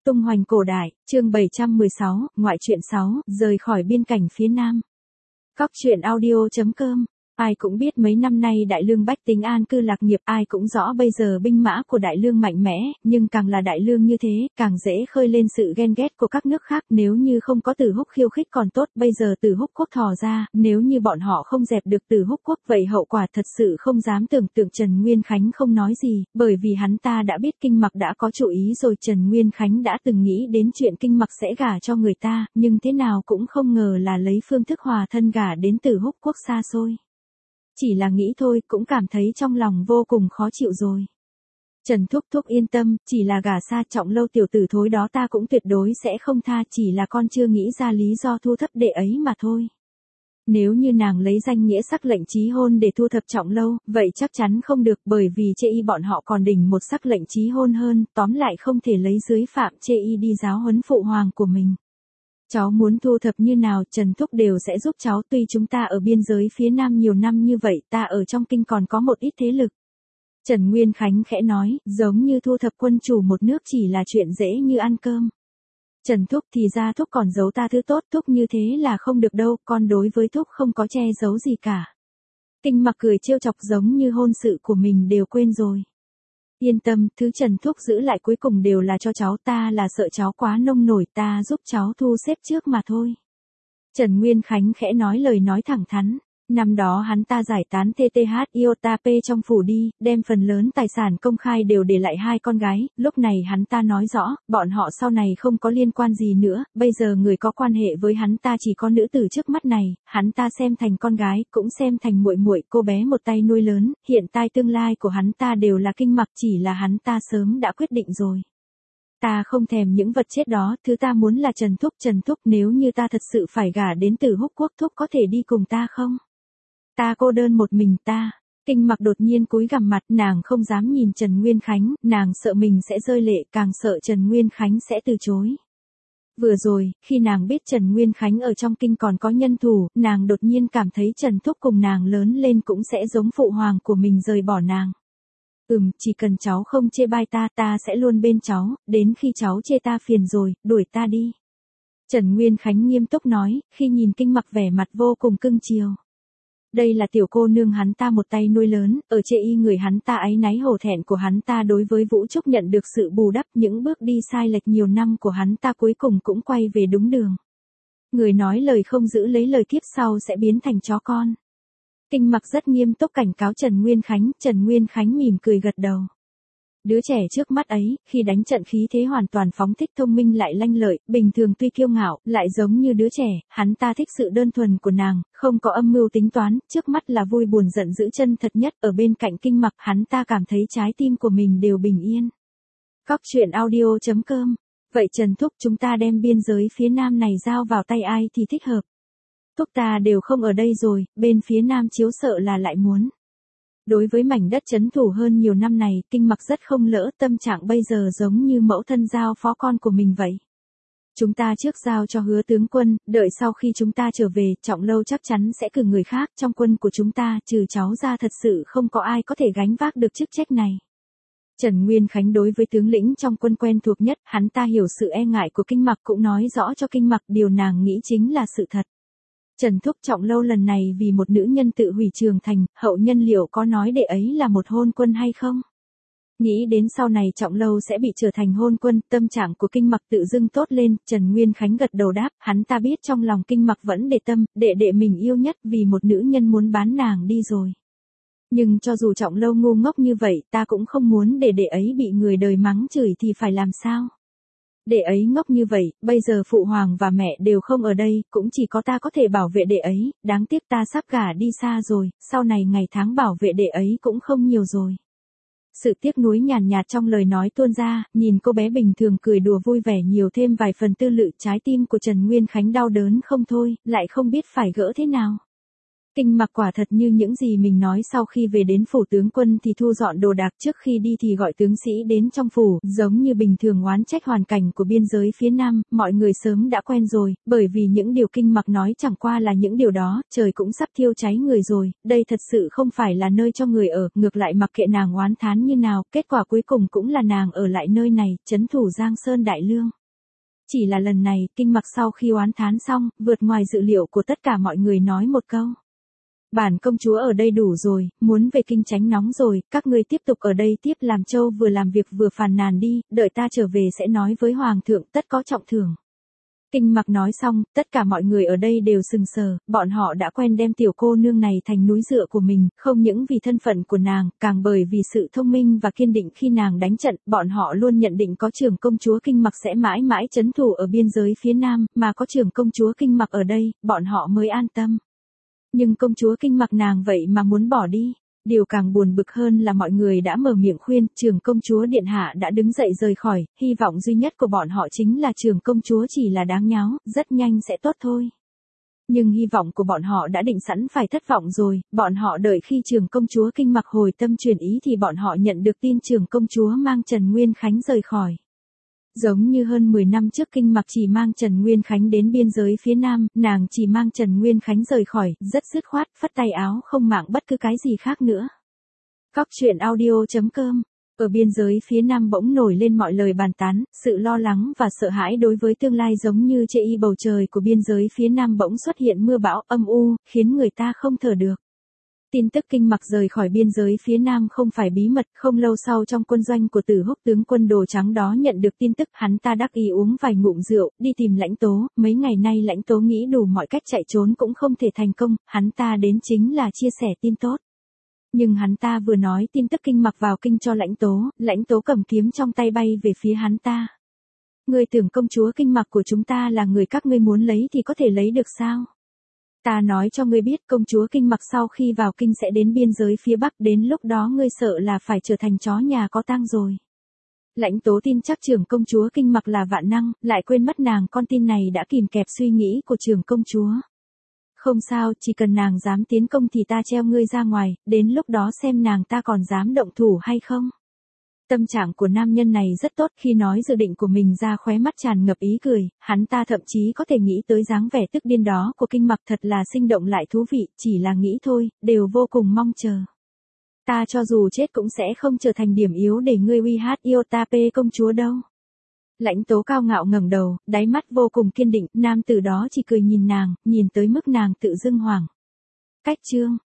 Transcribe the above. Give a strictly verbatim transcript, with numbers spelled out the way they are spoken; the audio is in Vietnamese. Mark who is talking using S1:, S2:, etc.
S1: Tung hoành cổ đại, chương bảy trăm mười sáu, ngoại truyện sáu, rời khỏi biên cảnh phía Nam. Cóc truyện audio chấm com. Ai cũng biết mấy năm nay Đại Lương bách tính an cư lạc nghiệp, ai cũng rõ bây giờ binh mã của Đại Lương mạnh mẽ, nhưng càng là Đại Lương như thế, càng dễ khơi lên sự ghen ghét của các nước khác. Nếu như không có Từ Húc khiêu khích còn tốt, bây giờ Từ Húc quốc thò ra, nếu như bọn họ không dẹp được Từ Húc quốc, vậy hậu quả thật sự không dám tưởng tượng. Trần Nguyên Khánh không nói gì, bởi vì hắn ta đã biết Kinh Mặc đã có chủ ý rồi. Trần Nguyên Khánh đã từng nghĩ đến chuyện Kinh Mặc sẽ gả cho người ta, nhưng thế nào cũng không ngờ là lấy phương thức hòa thân gả đến Từ Húc quốc xa xôi. Chỉ là nghĩ thôi cũng cảm thấy trong lòng vô cùng khó chịu rồi. Trần Thúc Thúc yên tâm, chỉ là gả xa Trọng Lâu tiểu tử thối đó ta cũng tuyệt đối sẽ không tha, chỉ là con chưa nghĩ ra lý do thu thập đệ ấy mà thôi. Nếu như nàng lấy danh nghĩa sắc lệnh chí hôn để thu thập Trọng Lâu, vậy chắc chắn không được, bởi vì chê y bọn họ còn đỉnh một sắc lệnh chí hôn hơn, tóm lại không thể lấy dưới phạm chê y đi giáo huấn phụ hoàng của mình. Cháu muốn thu thập như nào, Trần Thúc đều sẽ giúp cháu, tuy chúng ta ở biên giới phía Nam nhiều năm như vậy, ta ở trong kinh còn có một ít thế lực. Trần Nguyên Khánh khẽ nói, giống như thu thập quân chủ một nước chỉ là chuyện dễ như ăn cơm. Trần Thúc thì ra Thúc còn giấu ta thứ tốt, Thúc như thế là không được đâu, con đối với Thúc không có che giấu gì cả. Kinh Mặc cười trêu chọc giống như hôn sự của mình đều quên rồi. Yên tâm, thứ Trần Thúc giữ lại cuối cùng đều là cho cháu, ta là sợ cháu quá nông nổi, ta giúp cháu thu xếp trước mà thôi. Trần Nguyên Khánh khẽ nói lời nói thẳng thắn. Năm đó hắn ta giải tán tê tê hát Iota P trong phủ đi, đem phần lớn tài sản công khai đều để lại hai con gái, lúc này hắn ta nói rõ, bọn họ sau này không có liên quan gì nữa, bây giờ người có quan hệ với hắn ta chỉ có nữ tử trước mắt này, hắn ta xem thành con gái, cũng xem thành muội muội, cô bé một tay nuôi lớn, hiện tại tương lai của hắn ta đều là Kinh Mặc, chỉ là hắn ta sớm đã quyết định rồi. Ta không thèm những vật chết đó, thứ ta muốn là Trần Thúc. Trần Thúc, nếu như ta thật sự phải gả đến Từ Húc quốc, Thúc có thể đi cùng ta không? Ta cô đơn một mình ta. Kinh Mặc đột nhiên cúi gằm mặt, nàng không dám nhìn Trần Nguyên Khánh, nàng sợ mình sẽ rơi lệ, càng sợ Trần Nguyên Khánh sẽ từ chối. Vừa rồi, khi nàng biết Trần Nguyên Khánh ở trong kinh còn có nhân thủ, nàng đột nhiên cảm thấy Trần Thúc cùng nàng lớn lên cũng sẽ giống phụ hoàng của mình rời bỏ nàng. Ừm, chỉ cần cháu không chê bai ta, ta sẽ luôn bên cháu, đến khi cháu chê ta phiền rồi, đuổi ta đi. Trần Nguyên Khánh nghiêm túc nói, khi nhìn Kinh Mặc vẻ mặt vô cùng cưng chiều. Đây là tiểu cô nương hắn ta một tay nuôi lớn, ở chê y người hắn ta áy náy hổ thẹn của hắn ta đối với Vũ Trúc nhận được sự bù đắp, những bước đi sai lệch nhiều năm của hắn ta cuối cùng cũng quay về đúng đường. Người nói lời không giữ lấy lời kiếp sau sẽ biến thành chó con. Kinh Mặc rất nghiêm túc cảnh cáo Trần Nguyên Khánh, Trần Nguyên Khánh mỉm cười gật đầu. Đứa trẻ trước mắt ấy, khi đánh trận khí thế hoàn toàn phóng thích, thông minh lại lanh lợi, bình thường tuy kiêu ngạo, lại giống như đứa trẻ, hắn ta thích sự đơn thuần của nàng, không có âm mưu tính toán, trước mắt là vui buồn giận dữ chân thật nhất, ở bên cạnh Kinh Mặc hắn ta cảm thấy trái tim của mình đều bình yên. Cóc truyện audio chấm com. Vậy Trần Thúc, chúng ta đem biên giới phía Nam này giao vào tay ai thì thích hợp? Thúc ta đều không ở đây rồi, bên phía Nam chiếu sợ là lại muốn. Đối với mảnh đất trấn thủ hơn nhiều năm này, Kinh Mặc rất không lỡ, tâm trạng bây giờ giống như mẫu thân giao phó con của mình vậy. Chúng ta trước giao cho Hứa tướng quân, đợi sau khi chúng ta trở về, Trọng Lâu chắc chắn sẽ cử người khác, trong quân của chúng ta, trừ cháu ra thật sự không có ai có thể gánh vác được chức trách này. Trần Nguyên Khánh đối với tướng lĩnh trong quân quen thuộc nhất, hắn ta hiểu sự e ngại của Kinh Mặc, cũng nói rõ cho Kinh Mặc điều nàng nghĩ chính là sự thật. Trần Thúc, Trọng Lâu lần này vì một nữ nhân tự hủy trường thành, hậu nhân liệu có nói đệ ấy là một hôn quân hay không? Nghĩ đến sau này Trọng Lâu sẽ bị trở thành hôn quân, tâm trạng của Kinh Mặc tự dưng tốt lên, Trần Nguyên Khánh gật đầu đáp, hắn ta biết trong lòng Kinh Mặc vẫn để tâm, đệ đệ mình yêu nhất vì một nữ nhân muốn bán nàng đi rồi. Nhưng cho dù Trọng Lâu ngu ngốc như vậy, ta cũng không muốn để đệ ấy bị người đời mắng chửi thì phải làm sao? Đệ ấy ngốc như vậy, bây giờ phụ hoàng và mẹ đều không ở đây, cũng chỉ có ta có thể bảo vệ đệ ấy, đáng tiếc ta sắp gả đi xa rồi, sau này ngày tháng bảo vệ đệ ấy cũng không nhiều rồi. Sự tiếc nuối nhàn nhạt trong lời nói tuôn ra, nhìn cô bé bình thường cười đùa vui vẻ nhiều thêm vài phần tư lự, trái tim của Trần Nguyên Khánh đau đớn không thôi, lại không biết phải gỡ thế nào. Kinh Mặc quả thật như những gì mình nói, sau khi về đến phủ tướng quân thì thu dọn đồ đạc, trước khi đi thì gọi tướng sĩ đến trong phủ, giống như bình thường oán trách hoàn cảnh của biên giới phía Nam, mọi người sớm đã quen rồi, bởi vì những điều Kinh Mặc nói chẳng qua là những điều đó, trời cũng sắp thiêu cháy người rồi, đây thật sự không phải là nơi cho người ở, ngược lại mặc kệ nàng oán thán như nào, kết quả cuối cùng cũng là nàng ở lại nơi này, trấn thủ Giang Sơn Đại Lương. Chỉ là lần này, Kinh Mặc sau khi oán thán xong, vượt ngoài dự liệu của tất cả mọi người nói một câu. Bản công chúa ở đây đủ rồi, muốn về kinh tránh nóng rồi, các ngươi tiếp tục ở đây tiếp làm trâu vừa làm việc vừa phàn nàn đi, đợi ta trở về sẽ nói với hoàng thượng tất có trọng thưởng. Kinh Mặc nói xong, tất cả mọi người ở đây đều sừng sờ, bọn họ đã quen đem tiểu cô nương này thành núi dựa của mình, không những vì thân phận của nàng, càng bởi vì sự thông minh và kiên định khi nàng đánh trận, bọn họ luôn nhận định có trưởng công chúa Kinh Mặc sẽ mãi mãi trấn thủ ở biên giới phía Nam, mà có trưởng công chúa Kinh Mặc ở đây, bọn họ mới an tâm. Nhưng công chúa Kinh Mặc nàng vậy mà muốn bỏ đi. Điều càng buồn bực hơn là mọi người đã mở miệng khuyên, trưởng công chúa điện hạ đã đứng dậy rời khỏi, hy vọng duy nhất của bọn họ chính là trưởng công chúa chỉ là đáng nháo, rất nhanh sẽ tốt thôi. Nhưng hy vọng của bọn họ đã định sẵn phải thất vọng rồi, bọn họ đợi khi trưởng công chúa Kinh Mặc hồi tâm chuyển ý thì bọn họ nhận được tin trưởng công chúa mang Trần Nguyên Khánh rời khỏi. Giống như hơn mười năm trước Kinh Mặc chỉ mang Trần Nguyên Khánh đến biên giới phía Nam, nàng chỉ mang Trần Nguyên Khánh rời khỏi, rất dứt khoát, phất tay áo không màng bất cứ cái gì khác nữa. Cóc truyện audio chấm com. Ở biên giới phía Nam bỗng nổi lên mọi lời bàn tán, sự lo lắng và sợ hãi đối với tương lai giống như chê y bầu trời của biên giới phía Nam bỗng xuất hiện mưa bão âm u, khiến người ta không thở được. Tin tức Kinh Mặc rời khỏi biên giới phía Nam không phải bí mật, không lâu sau trong quân doanh của Tử Húc tướng quân Đồ Trắng đó nhận được tin tức, hắn ta đắc ý uống vài ngụm rượu, đi tìm Lãnh Tố, mấy ngày nay Lãnh Tố nghĩ đủ mọi cách chạy trốn cũng không thể thành công, hắn ta đến chính là chia sẻ tin tốt. Nhưng hắn ta vừa nói tin tức Kinh Mặc vào kinh cho Lãnh Tố, Lãnh Tố cầm kiếm trong tay bay về phía hắn ta. Ngươi tưởng công chúa Kinh Mặc của chúng ta là người các ngươi muốn lấy thì có thể lấy được sao? Ta nói cho ngươi biết công chúa Kinh Mặc sau khi vào kinh sẽ đến biên giới phía Bắc, đến lúc đó ngươi sợ là phải trở thành chó nhà có tang rồi. Lãnh Tố tin chắc trưởng công chúa Kinh Mặc là vạn năng, lại quên mất nàng con tin này đã kìm kẹp suy nghĩ của trưởng công chúa. Không sao, chỉ cần nàng dám tiến công thì ta treo ngươi ra ngoài, đến lúc đó xem nàng ta còn dám động thủ hay không. Tâm trạng của nam nhân này rất tốt, khi nói dự định của mình ra khóe mắt tràn ngập ý cười, hắn ta thậm chí có thể nghĩ tới dáng vẻ tức điên đó của Kinh Mặc, thật là sinh động lại thú vị, chỉ là nghĩ thôi, đều vô cùng mong chờ. Ta cho dù chết cũng sẽ không trở thành điểm yếu để ngươi uy hát yêu ta pê công chúa đâu. Lãnh Tố cao ngạo ngẩng đầu, đáy mắt vô cùng kiên định, nam tử đó chỉ cười nhìn nàng, nhìn tới mức nàng tự dưng hoảng. Cách chương